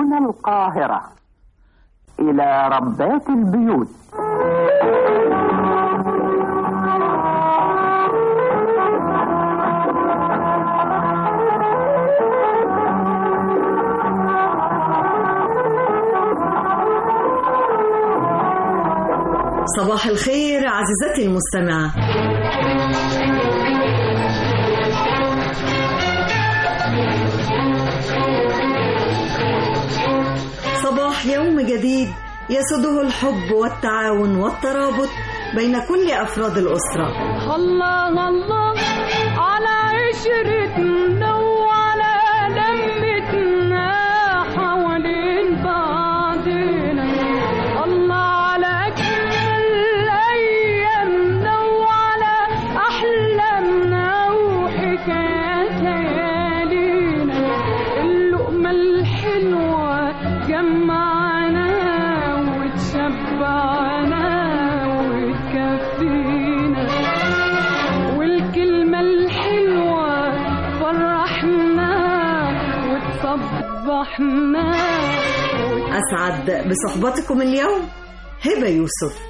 من القاهرة إلى ربات البيوت. صباح الخير عزيزتي المستمعة. صباح يوم جديد يسده الحب والتعاون والترابط بين كل أفراد الأسرة. الله الله على عشرتنا وعلى لمتنا حوالين بعضنا. الله على أجمل أيامنا وعلى أحلامنا وحكايات ليالينا. اللقمة الحلوة جمعنا وتشبعنا وتكفينا، والكلمة الحلوة فرحنا وتصبحنا. أسعد بصحبتكم اليوم هبة يوسف.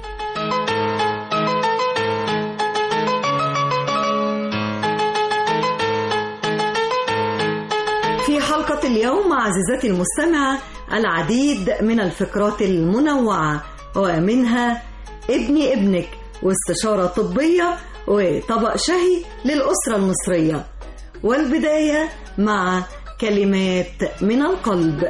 في حلقة اليوم عزيزتي المستمعة العديد من الفقرات المنوعة، ومنها ابني ابنك واستشارة طبية وطبق شهي للأسرة المصرية. والبداية مع كلمات من القلب.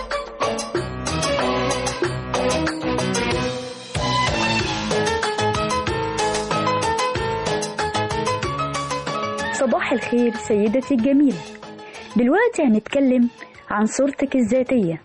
صباح الخير سيدتي الجميلة. دلوقتي هنتكلم عن صورتك الذاتية.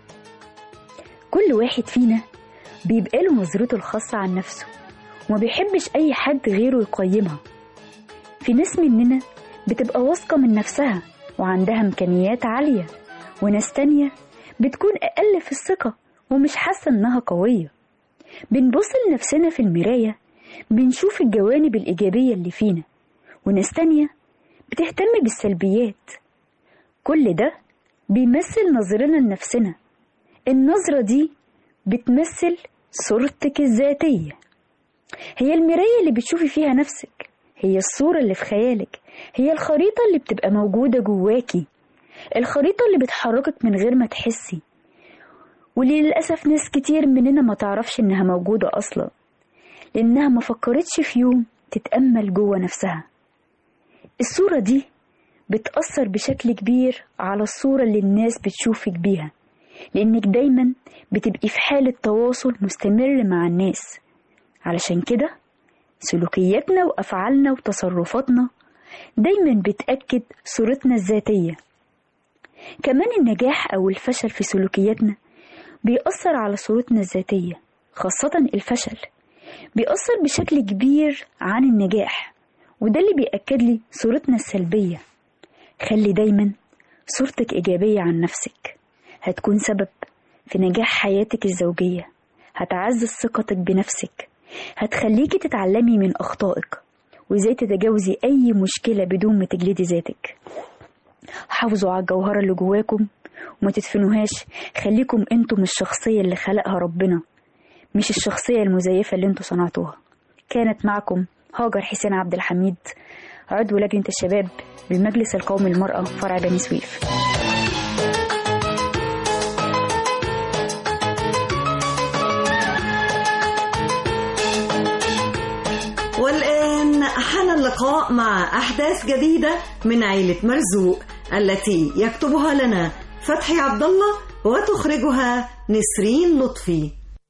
كل واحد فينا بيبقى له نظرته الخاصة عن نفسه وما بيحبش أي حد غيره يقيمها. في ناس مننا بتبقى واثقة من نفسها وعندها إمكانيات عالية، وناس تانية بتكون أقل في الثقة ومش حاسة إنها قوية. بنبص لنفسنا في المراية بنشوف الجوانب الإيجابية اللي فينا، وناس تانية بتهتم بالسلبيات. كل ده بيمثل نظرنا لنفسنا. النظرة دي بتمثل صورتك الذاتية. هي المراية اللي بتشوفي فيها نفسك، هي الصورة اللي في خيالك، هي الخريطة اللي بتبقى موجودة جواكي، الخريطة اللي بتحركك من غير ما تحسي، واللي للأسف ناس كتير مننا ما تعرفش إنها موجودة أصلا، لأنها ما فكرتش في يوم تتأمل جوا نفسها. الصورة دي بتأثر بشكل كبير على الصورة اللي الناس بتشوفك بيها، لأنك دايما بتبقي في حالة تواصل مستمر مع الناس. علشان كده سلوكياتنا وأفعالنا وتصرفاتنا دايما بتأكد صورتنا الذاتية. كمان النجاح أو الفشل في سلوكياتنا بيأثر على صورتنا الذاتية، خاصة الفشل بيأثر بشكل كبير عن النجاح، وده اللي بيأكد لي صورتنا السلبية. خلي دايما صورتك إيجابية عن نفسك، هتكون سبب في نجاح حياتك الزوجية، هتعزز ثقتك بنفسك، هتخليكي تتعلمي من أخطائك وإزاي تتجاوزي أي مشكلة بدون ما تجلدي ذاتك. حافظوا على الجوهرة اللي جواكم وما تدفنوهاش. خليكم انتم الشخصية اللي خلقها ربنا، مش الشخصية المزيفة اللي انتم صنعتوها. كانت معكم هاجر حسين عبد الحميد، عضو لجنة الشباب بالمجلس القومي للمرأة فرع بني سويف. والآن حان اللقاء مع أحداث جديدة من عيلة مرزوق التي يكتبها لنا فتحي عبد الله وتخرجها نسرين لطفي.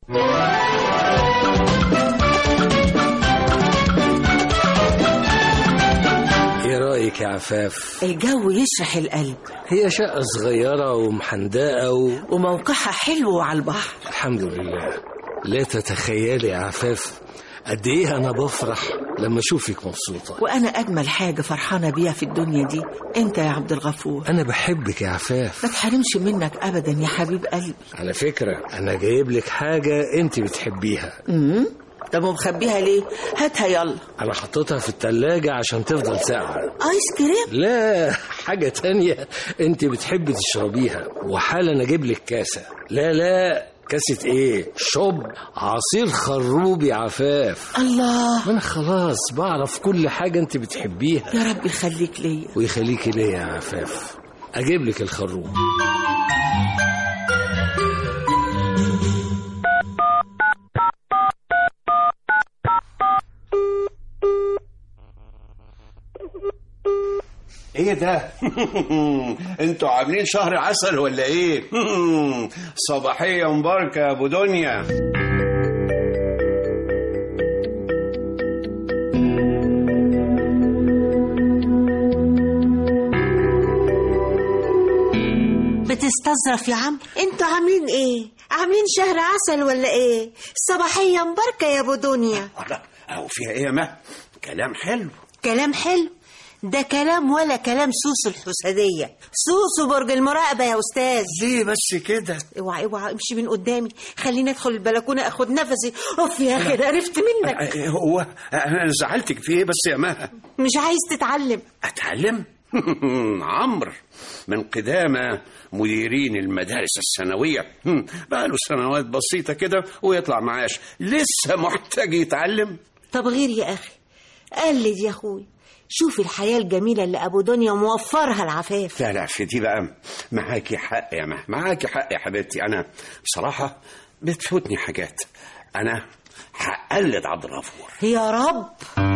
ايه رأيك يا عفاف؟ الجو يشرح القلب. هي شقة صغيرة ومحندقة وموقعها حلو على البحر. الحمد لله. لا تتخيلي يا عفاف قد ايه انا بفرح لما اشوفك مبسوطة. وانا اجمل حاجة فرحانة بيها في الدنيا دي انت يا عبد الغفور. انا بحبك يا عفاف، ما تحرمش منك ابدا يا حبيب قلبي. على فكرة انا جايب لك حاجة انت بتحبيها. طب ومخبيها ليه؟ هاتها يلا. انا حطيتها في التلاجة عشان تفضل ساقعة. ايس كريم؟ لا، حاجة تانية انت بتحبي تشربيها، وحالا اجيب لك كاسة. لا كاسة ايه؟ شوب عصير خروب يا عفاف. الله، انا خلاص بعرف كل حاجة انت بتحبيها. يا رب يخليك ليا. ويخليكي ليا يا عفاف. اجيب لك الخروب. ايه ده؟ انتوا عاملين شهر عسل ولا ايه؟ صباحية مباركة يا ابو دنيا. بتستظرف يا عم؟ انتوا عاملين ايه؟ عاملين شهر عسل ولا ايه؟ صباحية مباركة يا ابو دنيا. اهو فيها ايه يا ما؟ كلام حلو. كلام حلو؟ ده كلام ولا كلام سوس الحسدية، سوس برج المراقبة يا أستاذ. ليه بس كده؟ اوعى امشي من قدامي، خليني ادخل البلكونة اخد نفسي. اوف يا اخي، ده عرفت منك. هو انا زعلتك في ايه بس يا مها؟ مش عايز تتعلم؟ اتعلم؟ عمرو من قدامى مديرين المدارس الثانوية، بقاله سنوات بسيطة كده ويطلع معاش، لسه محتاج يتعلم. طب غير يا اخي، قلد يا اخوي، شوف الحياة الجميلة اللي أبو دنيا موفرها العفاف. لا في دي بقى معاكي حق يا مه، معاكي حق يا حبيبتي. أنا بصراحة بتفوتني حاجات. أنا هقلد عبد الغفور. يا رب.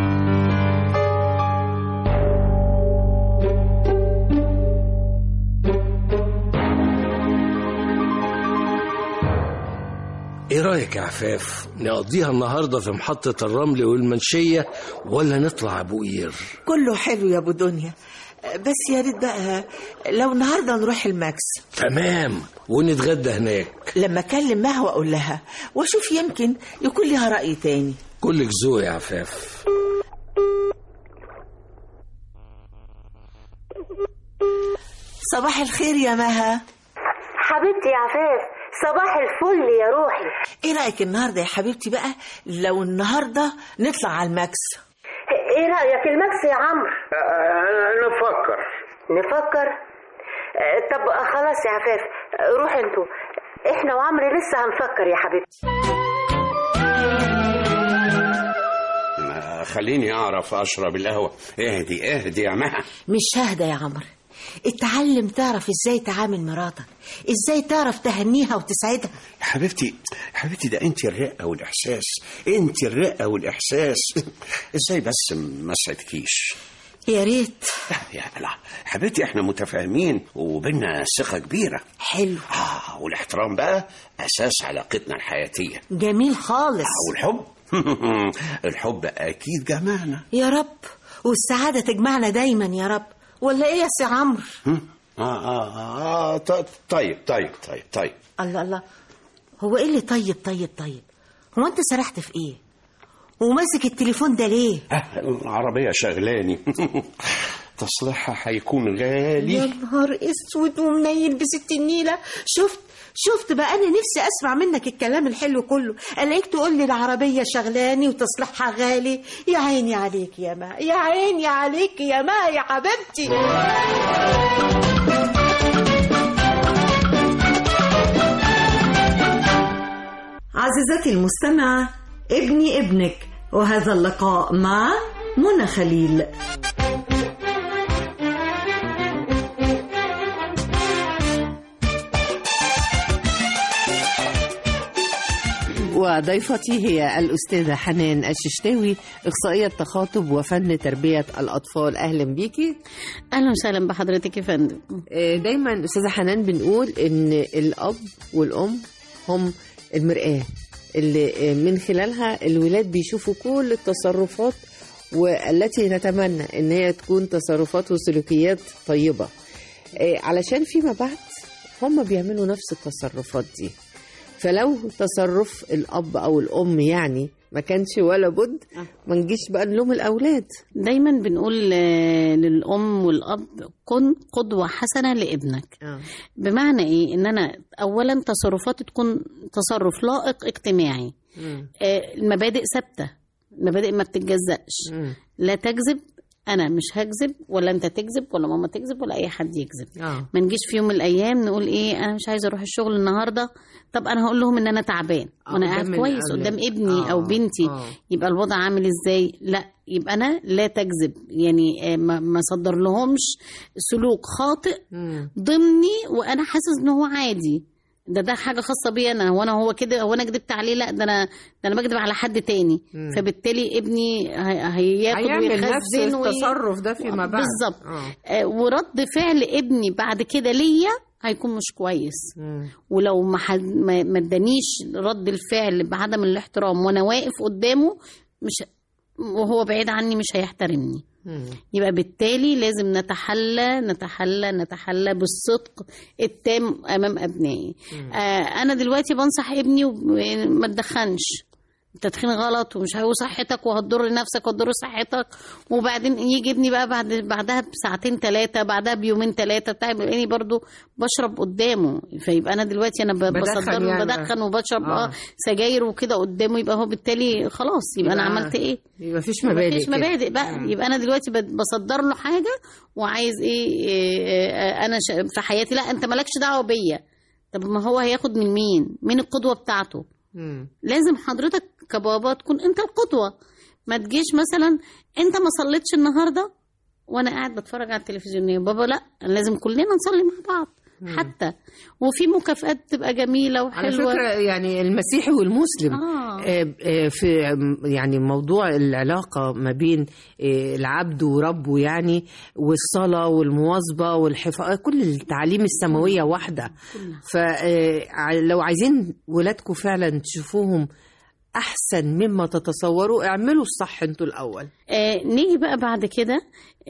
ايه رأيك يا عفاف؟ نقضيها النهاردة في محطة الرمل والمنشية ولا نطلع أبو قير؟ كله حلو يا أبو دنيا، بس يا ريت بقى لو النهاردة نروح الماكس. تمام، ونتغدى هناك. لما أكلم مها وأقول لها وأشوف يمكن يكون لها رأي تاني. كلك ذوق يا عفاف. صباح الخير يا مها. حبيبتي يا عفاف، صباح الفل يا روحي. ايه رأيك النهاردة يا حبيبتي بقى لو النهاردة نطلع على الماكس؟ ايه رأيك الماكس يا عمرو؟ نفكر. طب خلاص يا عفاف، روح انتوا، احنا وعمرو لسه هنفكر يا حبيبتي. خليني اعرف اشرب القهوة. اهدي يا مها. مش ههدى يا عمرو، اتعلم تعرف ازاي تعامل مراتك، ازاي تعرف تهنيها وتسعدها. يا حبيبتي ده انت الرقة والاحساس. ازاي بس ما سعدكيش؟ يا ريت. يا لا حبيبتي، احنا متفاهمين وبيننا ثقة كبيرة. حلو. والاحترام بقى اساس علاقتنا الحياتية. جميل خالص. والحب الحب اكيد جمعنا يا رب، والسعادة تجمعنا دايما يا رب، ولا ايه يا سي عمرو؟ طيب. الله، هو ايه اللي طيب؟ هو انت سرحت في ايه وماسك التليفون ده ليه؟ العربية شغلاني. تصليحها هيكون غالي. يا نهار اسود ومنيل بست النيلة. شفت بقى، انا نفسي اسمع منك الكلام الحلو كله، الاقيك تقول لي العربية شغلاني وتصليحها غالي. يا عيني عليك يا ما، يا عيني عليك يا ما يا حبيبتي. عزيزتي المستمعة، ابني ابنك، وهذا اللقاء مع منى خليل. وضيفتي هي الأستاذة حنان الششتاوي، إخصائية تخاطب وفن تربية الأطفال. أهلا بيكي. أهلا وسهلا بحضرتك يا فندم. دايما أستاذة حنان بنقول إن الأب والأم هم المرآة اللي من خلالها الولاد بيشوفوا كل التصرفات والتي نتمنى إن هي تكون تصرفات وسلوكيات طيبة، علشان فيما بعد هم بيعملوا نفس التصرفات دي. فلو تصرف الاب او الام يعني ما كانش ولا بد، ما نجيش بقى نلوم الاولاد. دايما بنقول للأم والأب كن قدوة حسنة لابنك. بمعنى إيه؟ إن أنا أولا تصرفاتي تكون تصرف لائق اجتماعي. المبادئ ثابتة، المبادئ ما بتتجزأش. لا تكذب، أنا مش هكذب، ولا أنت تكذب، ولا ماما تكذب، ولا أي حد يكذب. ما نجيش في يوم من الأيام نقول إيه أنا مش عايزة أروح الشغل النهاردة، طب أنا هقول لهم إن أنا تعبان وأنا قاعد كويس قدام ابني أو بنتي. يبقى الوضع عامل إزاي؟ لا، يبقى أنا لا تكذب، يعني ما صدر لهمش سلوك خاطئ ضمني وأنا حاسس إن هو عادي. ده حاجه خاصه بي انا، هو كده، هو انا كدبت عليه؟ لا، ده انا بكذب على حد تاني. فبالتالي ابني هياخد ويخزن التصرف ده فيما بعد بالظبط. ورد فعل ابني بعد كده ليا هيكون مش كويس. ولو ما ادانيش رد الفعل بعدم الاحترام وانا واقف قدامه، مش وهو بعيد عني مش هيحترمني. يبقى بالتالي لازم نتحلى بالصدق التام امام ابنائي. انا دلوقتي بنصح ابني وما تدخنش، التدخين غلط ومش صحتك وهتضر نفسك وهتضر صحتك. وبعدين يجي ابني بقى بعدها بساعتين 3، بعدها بيومين 3 بتاعي بلاقيني برضو بشرب قدامه. فيبقى انا دلوقتي انا بدخن يعني بدخن وبشرب سجاير وكده قدامه. يبقى هو بالتالي خلاص، يبقى انا عملت ايه؟ يبقى مفيش مبادئ بقى. يبقى انا دلوقتي بصدر له حاجه وعايز ايه انا في حياتي. لا، انت مالكش دعوه بيا. طب ما هو هياخد من مين القدوه بتاعته؟ لازم حضرتك كبابا تكون انت القدوة. ما تجيش مثلا انت ما صليتش النهاردة وانا قاعد بتفرج على التلفزيون يا بابا. لا، لازم كلنا نصلي مع بعض. حتى وفي مكافآت تبقى جميلة وحلوة. على فكرة يعني المسيحي والمسلم في يعني موضوع العلاقة ما بين العبد وربه يعني، والصلاة والمواظبة والحفاظ، كل التعاليم السماوية واحدة. فلو عايزين ولادكم فعلا تشوفوهم أحسن مما تتصوروا، اعملوا الصح انتوا الأول. نيجي بقى بعد كده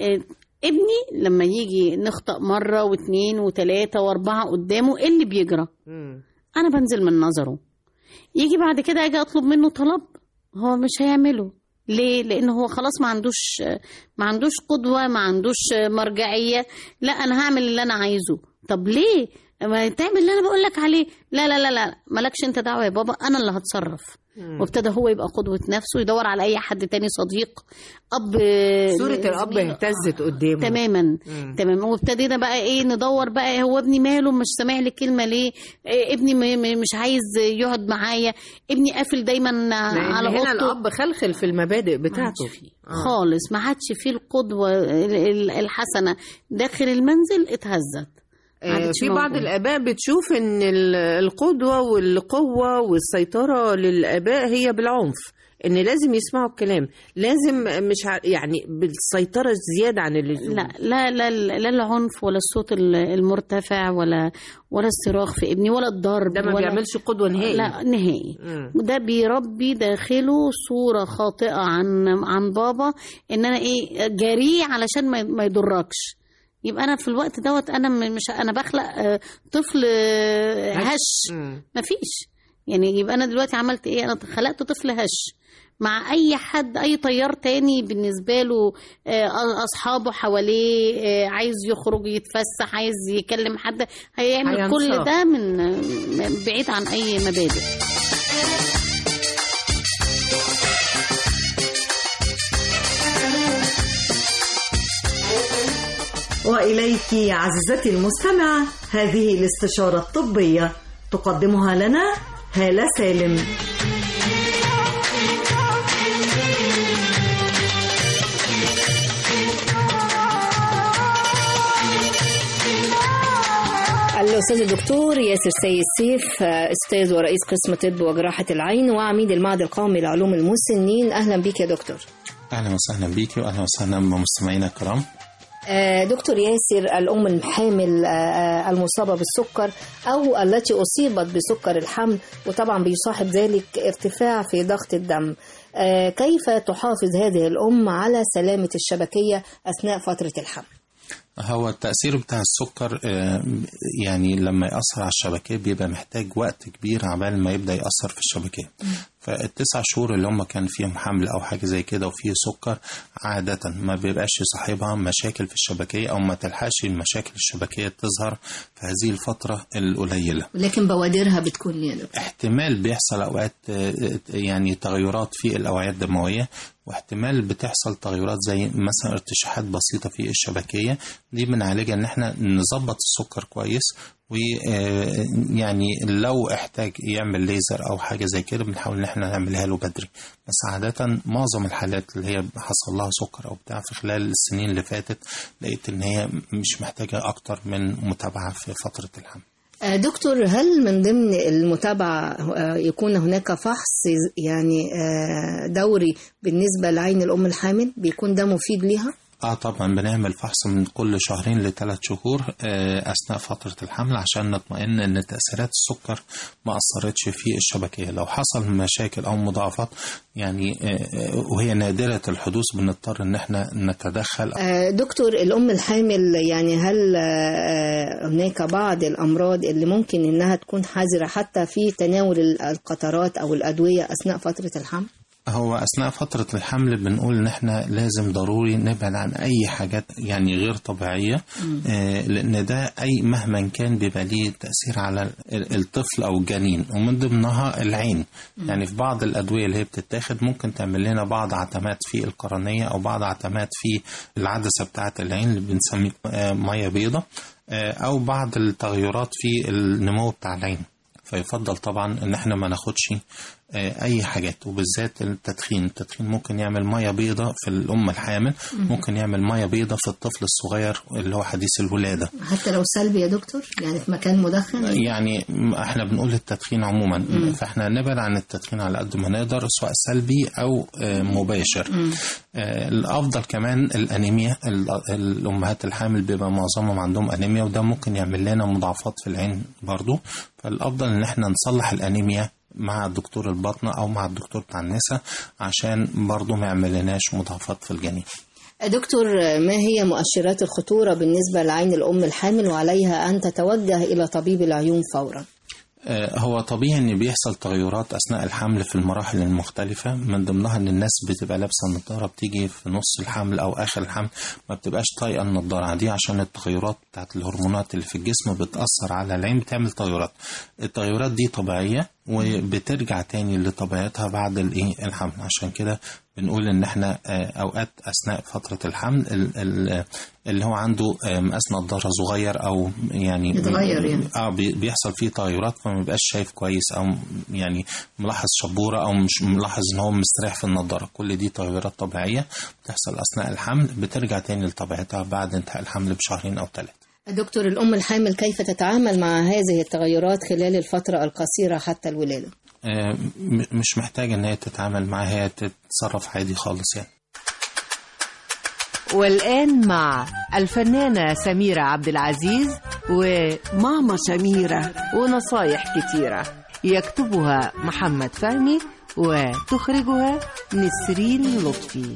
ابني لما يجي نخطأ مرة واثنين وثلاثة واربعة قدامه، ايه اللي بيجرى؟ انا بنزل من نظره. يجي بعد كده اجي اطلب منه طلب هو مش هيعمله. ليه؟ لان هو خلاص ما عندوش قدوة، ما عندوش مرجعية. لا، انا هعمل اللي انا عايزه. طب ليه ما تعمل اللي انا بقول لك عليه؟ لا لا لا لا، مالكش انت دعوة يا بابا، انا اللي هتصرف. وابتدى هو يبقى قدوة نفسه، يدور على أي حد تاني صديق. صورة الأب اهتزت قدامه تماما. تمام. وابتدينا بقى إيه ندور بقى هو ابني ماله مش سامع لي كلمة ليه؟ ابني مش عايز يقعد معايا، ابني قافل دايما على أوضته. هنا الأب خلخل في المبادئ بتاعته خالص، ما عادش فيه القدوة الحسنة داخل المنزل، اتهزت. في بعض الآباء بتشوف إن القدوة والقوة والسيطرة للآباء هي بالعنف، إن لازم يسمعوا الكلام، لازم مش يعني بالسيطرة زيادة عن اللزوم. لا لا لا لا، العنف ولا الصوت المرتفع ولا الصراخ في ابني ولا الضرب، ده ما بيعملش قدوة نهائي. لا نهائي. ده بيربي داخله صورة خاطئة عن بابا، إن أنا إيه جريء علشان ما يضركش. يبقى انا في الوقت دوت انا مش انا بخلق طفل هش. مفيش يعني. يبقى انا دلوقتي عملت ايه؟ انا خلقت طفل هش مع اي حد، اي طيار تاني بالنسبه له، اصحابه حواليه، عايز يخرج يتفسح، عايز يكلم حد، هيعمل كل ده من بعيد عن اي مبادئ. وإليك عزيزتي المستمعة هذه الاستشارة الطبية تقدمها لنا هالة سالم. الأستاذ الدكتور ياسر سيد سيف، أستاذ ورئيس قسم طب وجراحة العين وعميد المعهد القومي لعلوم المسنين. أهلا بك يا دكتور. أهلا وسهلا بك وأهلا وسهلا بمستمعينا الكرام. دكتور ياسر، الأم الحامل المصابة بالسكر أو التي أصيبت بسكر الحمل، وطبعا بيصاحب ذلك ارتفاع في ضغط الدم، كيف تحافظ هذه الأم على سلامة الشبكية أثناء فترة الحمل؟ هو التأثير بتاع السكر يعني لما يأثر على الشبكية بيبقى محتاج وقت كبير عبال ما يبدأ يأثر في الشبكية. فال9 شهور اللي هم كان فيهم حمل أو حاجة زي كده وفيه سكر عادة ما بيبقاش صاحبها مشاكل في الشبكية أو ما تلحقش المشاكل الشبكية تظهر في هذه الفترة القليلة، لكن بوادرها بتكون يعني احتمال بيحصل أوقات يعني تغيرات في الأوعية الدموية، واحتمال بتحصل تغيرات زي مثلا ارتشاحات بسيطة في الشبكية. دي بنعالجها ان احنا نظبط السكر كويس، ويعني لو احتاج يعمل ليزر او حاجة زي كده بنحاول ان احنا نعملها له بدري. بس عادة معظم الحالات اللي هي حصل لها سكر او بتاع في خلال السنين اللي فاتت لقيت ان هي مش محتاجة اكتر من متابعة في فترة الحمل. دكتور، هل من ضمن المتابعة يكون هناك فحص يعني دوري بالنسبة لعين الأم الحامل بيكون ده مفيد ليها؟ طبعا بنعمل فحص من كل 2 ل3 شهور أثناء فترة الحمل عشان نطمئن أن تأثيرات السكر ما أثرتش في الشبكية. لو حصل مشاكل أو مضاعفات يعني وهي نادرة الحدوث بنضطر أن احنا نتدخل. دكتور، الأم الحامل يعني هل هناك بعض الأمراض اللي ممكن أنها تكون حذرة حتى في تناول القطرات أو الأدوية أثناء فترة الحمل؟ هو أثناء فترة الحمل بنقول إن إحنا لازم ضروري نبعد عن أي حاجات يعني غير طبيعية، لأن ده أي مهما كان بيبقى ليه تأثير على الطفل أو الجنين، ومن ضمنها العين. يعني في بعض الأدوية اللي هي بتتاخد ممكن تعمل لنا بعض عتمات في القرنية أو بعض عتمات في العدسة بتاعة العين اللي بنسميه مية بيضة، أو بعض التغيرات في النمو بتاع العين. فيفضل طبعا ان احنا ما ناخدش اي حاجات، وبالذات التدخين ممكن يعمل ميه بيضة في الام الحامل، ممكن يعمل ميه بيضة في الطفل الصغير اللي هو حديث الولادة حتى لو سلبي يا دكتور، يعني في مكان مدخن. يعني احنا بنقول التدخين عموما فاحنا نبعد عن التدخين على قد ما نقدر سواء سلبي او مباشر. الافضل كمان الانيميا، الامهات الحامل بيبقى معظمهم عندهم انيميا وده ممكن يعمل لنا مضاعفات في العين برضو. فالافضل ان احنا نصلح الانيميا مع دكتور الباطنة أو مع الدكتور بتاع النساء عشان برضو ما يعملناش مضاعفات في الجنين. دكتور، ما هي مؤشرات الخطورة بالنسبة لعين الأم الحامل وعليها أن تتوجه إلى طبيب العيون فورا؟ هو طبيعي ان بيحصل تغيرات اثناء الحمل في المراحل المختلفه، من ضمنها ان الناس بتبقى لابسه النضاره بتيجي في نص الحمل او اخر الحمل ما بتبقاش طايقه النضاره دي عشان التغيرات بتاعت الهرمونات اللي في الجسم بتاثر على العين بتعمل تغيرات. التغيرات دي طبيعيه وبترجع تاني لطبيعتها بعد الحمل. عشان كده بنقول ان احنا اوقات اثناء فترة الحمل اللي هو عنده مقاس نضارة صغير او يعني بيحصل فيه تغيرات فما بيبقاش شايف كويس او يعني ملاحظ شبورة او مش ملاحظ ان هو مستريح في النضارة. كل دي تغيرات طبيعية بتحصل اثناء الحمل بترجع تاني لطبيعتها بعد انتهاء الحمل ب2 أو 3. دكتور، الأم الحامل كيف تتعامل مع هذه التغيرات خلال الفترة القصيرة حتى الولادة؟ مش محتاجة ان هي تتعامل معها، هي تتصرف عادي خالص يعني. والآن مع الفنانة سميرة عبد العزيز وماما سميرة ونصايح كتيرة، يكتبها محمد فهمي وتخرجها نسرين لطفي.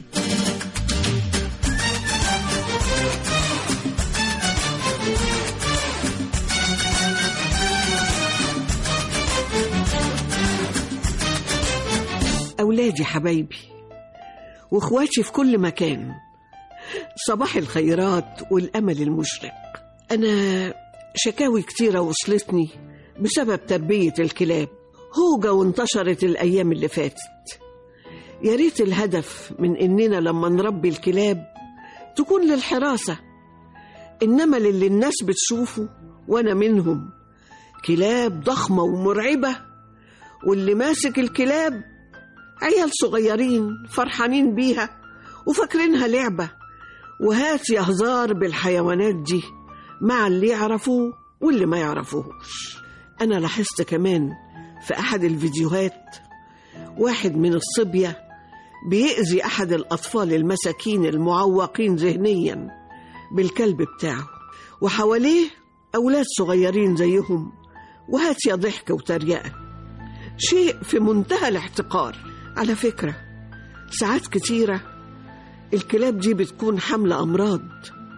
أولادي حبايبي وإخواتي في كل مكان، صباح الخيرات والأمل المشرق. أنا شكاوي كتيرة وصلتني بسبب تربية الكلاب، هوجة وانتشرت الأيام اللي فاتت. يا ريت الهدف من إننا لما نربي الكلاب تكون للحراسة، إنما للي الناس بتشوفه وأنا منهم، كلاب ضخمة ومرعبة، واللي ماسك الكلاب عيال صغيرين فرحانين بيها وفاكرينها لعبة، وهات يا هزار بالحيوانات دي مع اللي يعرفوه واللي ما يعرفوهوش. أنا لاحظت كمان في أحد الفيديوهات واحد من الصبية بيأذي أحد الأطفال المساكين المعوقين ذهنيا بالكلب بتاعه، وحواليه أولاد صغيرين زيهم، وهات يا ضحك وتريقة، شيء في منتهى الاحتقار. على فكرة ساعات كتيرة الكلاب دي بتكون حاملة أمراض،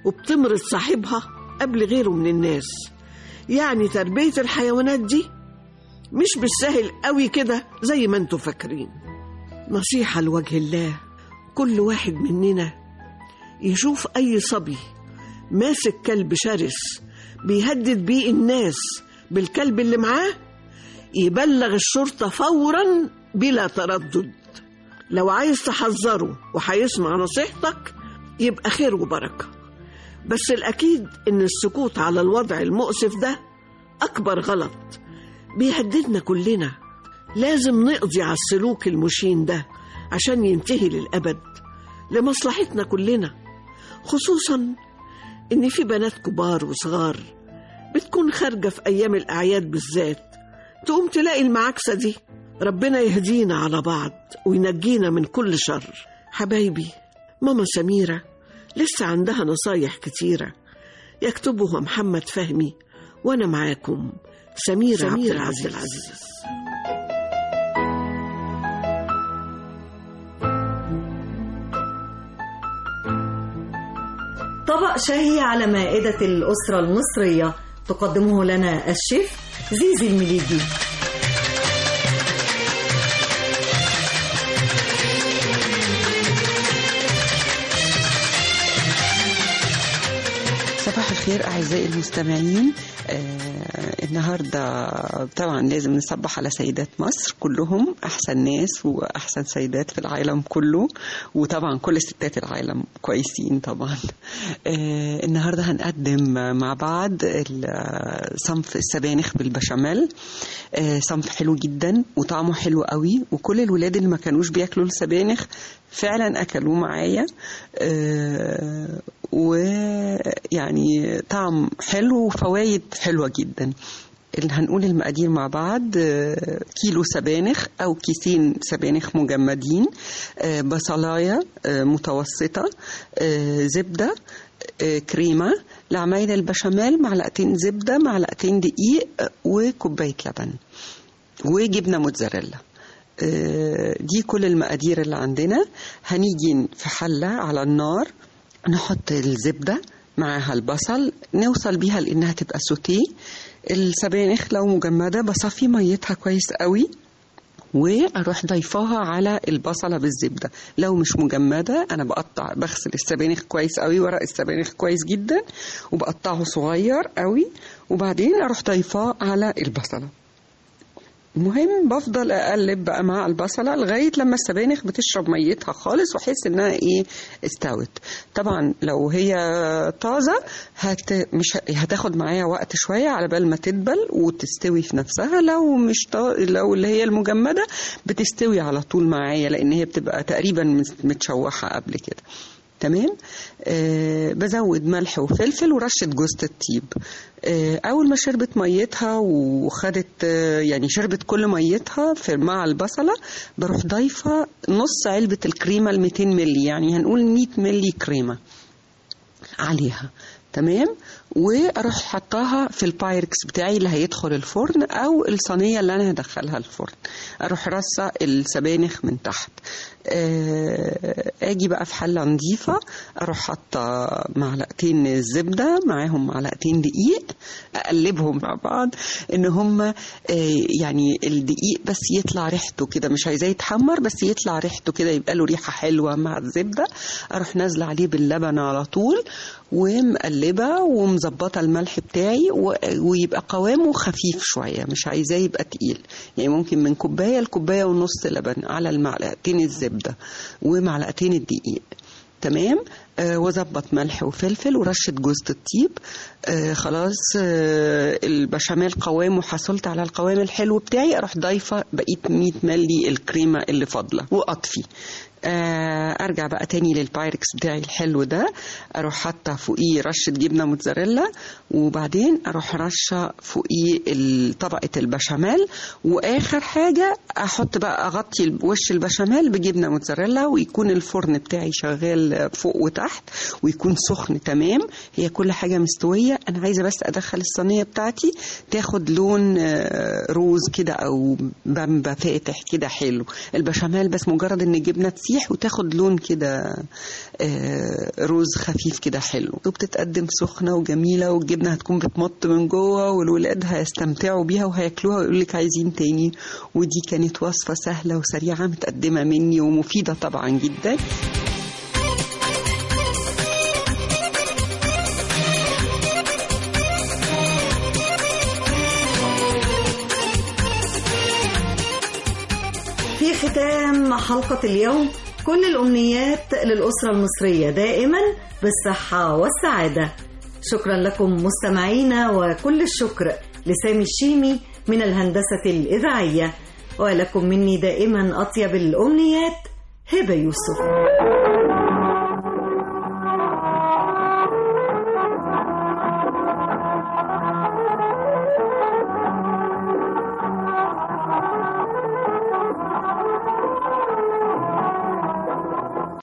وبتمرض صاحبها قبل غيره من الناس. يعني تربية الحيوانات دي مش بالسهل قوي كده زي ما انتوا فاكرين. نصيحة لوجه الله، كل واحد مننا يشوف أي صبي ماسك كلب شرس بيهدد بيه الناس بالكلب اللي معاه، يبلغ الشرطة فورا بلا تردد. لو عايز تحذره وهيسمع نصيحتك يبقى خير وبركة، بس الأكيد إن السكوت على الوضع المؤسف ده أكبر غلط بيهددنا كلنا. لازم نقضي على السلوك المشين ده عشان ينتهي للأبد لمصلحتنا كلنا، خصوصا إن في بنات كبار وصغار بتكون خارجة في أيام الأعياد بالذات، تقوم تلاقي المعاكسة دي. ربنا يهدينا على بعض وينجينا من كل شر. حبايبي، ماما سميرة لسه عندها نصايح كتيرة يكتبها محمد فهمي، وأنا معاكم سميرة عبد العزيز. طبق شهي على مائدة الأسرة المصرية تقدمه لنا الشيف زيزي المليجي. صباح الخير أعزائي المستمعين. النهاردة طبعا لازم نصبح على سيدات مصر كلهم، أحسن ناس وأحسن سيدات في العالم كله، وطبعا كل ستات العالم كويسين طبعا. النهاردة هنقدم مع بعض صنف السبانخ بالبشاميل. صنف حلو جدا وطعمه حلو قوي، وكل الولاد اللي ما كانوش بياكلوا السبانخ فعلا أكلوه معايا، ويعني طعم حلو وفوائد حلوة جدا. هنقول المقادير مع بعض: كيلو سبانخ أو كيسين سبانخ مجمدين، بصلاية متوسطة، زبدة، كريمة لعمايل البشاميل، معلقتين زبدة، معلقتين دقيق، وكوباية لبن، وجبنة موتزاريلا. دي كل المقادير اللي عندنا. هنيجي في حلة على النار، نحط الزبدة معاها البصل، نوصل بيها لأنها تبقى سوتيه. السبانخ لو مجمدة بصفي ميتها كويس قوي، واروح ضيفاها على البصلة بالزبدة. لو مش مجمدة أنا بغسل السبانخ كويس قوي، ورق السبانخ كويس جدا، وبقطعه صغير قوي، وبعدين اروح ضيفاه على البصلة. المهم بفضل اقلب بقى مع البصله لغايه لما السبانخ بتشرب ميتها خالص واحس انها استوت. طبعا لو هي طازه مش هتاخد معايا وقت شويه على بال ما تدبل وتستوي في نفسها. لو مش لو اللي هي المجمده بتستوي على طول معايا، لان هي بتبقى تقريبا متشوحه قبل كده. تمام. بزود ملح وفلفل ورشة جوزة الطيب. أول ما شربت ميتها وخدت يعني شربت كل ميتها مع البصلة، بروح ضايفة نص علبة الكريمة 200 ملي، يعني هنقول 100 ملي كريمة عليها. تمام. واروح حطاها في البايركس بتاعي اللي هيدخل الفرن او الصينيه اللي انا هدخلها الفرن. اروح رصه السبانخ من تحت. اجي بقى في حله نظيفه، اروح حاطه معلقتين الزبده معاهم معلقتين دقيق، اقلبهم مع بعض ان هم يعني الدقيق بس يطلع ريحته كده، مش عايزاه يتحمر بس يطلع ريحته كده، يبقى له ريحه حلوه مع الزبده. اروح نازله عليه باللبن على طول، ومقلبه ومظبطه الملح بتاعي، ويبقى قوامه خفيف شويه، مش عايزاه يبقى تقيل. يعني ممكن من كوبايه لكوبايه ونص لبن على المعلقتين الزبده ومعلقتين الدقيق. تمام. وظبط ملح وفلفل ورشه جوزة الطيب. خلاص البشاميل قوام وحصلت على القوام الحلو بتاعي، اروح ضايفه بقيه 100 ملي الكريمه اللي فاضله واطفي. ارجع بقى تاني للبايركس بتاعي الحلو ده، اروح حاطه فوقيه رشه جبنه موتزاريلا، وبعدين اروح رشه فوقيه طبقه البشاميل، واخر حاجه احط بقى اغطي وش البشاميل بجبنه موتزاريلا، ويكون الفرن بتاعي شغال فوق وتحت، ويكون سخن. تمام. هي كل حاجه مستويه. انا عايزه بس ادخل الصينيه بتاعتي تاخد لون روز كده او بامبا فاتح كده حلو. البشاميل بس مجرد ان الجبنه تسيح تسيح وتاخد لون كده روز خفيف كده حلو، وبتتقدم سخنة وجميلة، والجبنة هتكون بتمط من جوه، والولاد هيستمتعوا بيها وهياكلوها ويقول لك عايزين تاني. ودي كانت وصفة سهلة وسريعة متقدمة مني ومفيدة طبعا جدا. في ختام حلقة اليوم كل الأمنيات للأسرة المصرية دائما بالصحة والسعادة. شكرا لكم مستمعينا، وكل الشكر لسامي الشيمي من الهندسة الإذاعية، ولكم مني دائما أطيب الأمنيات، هبة يوسف.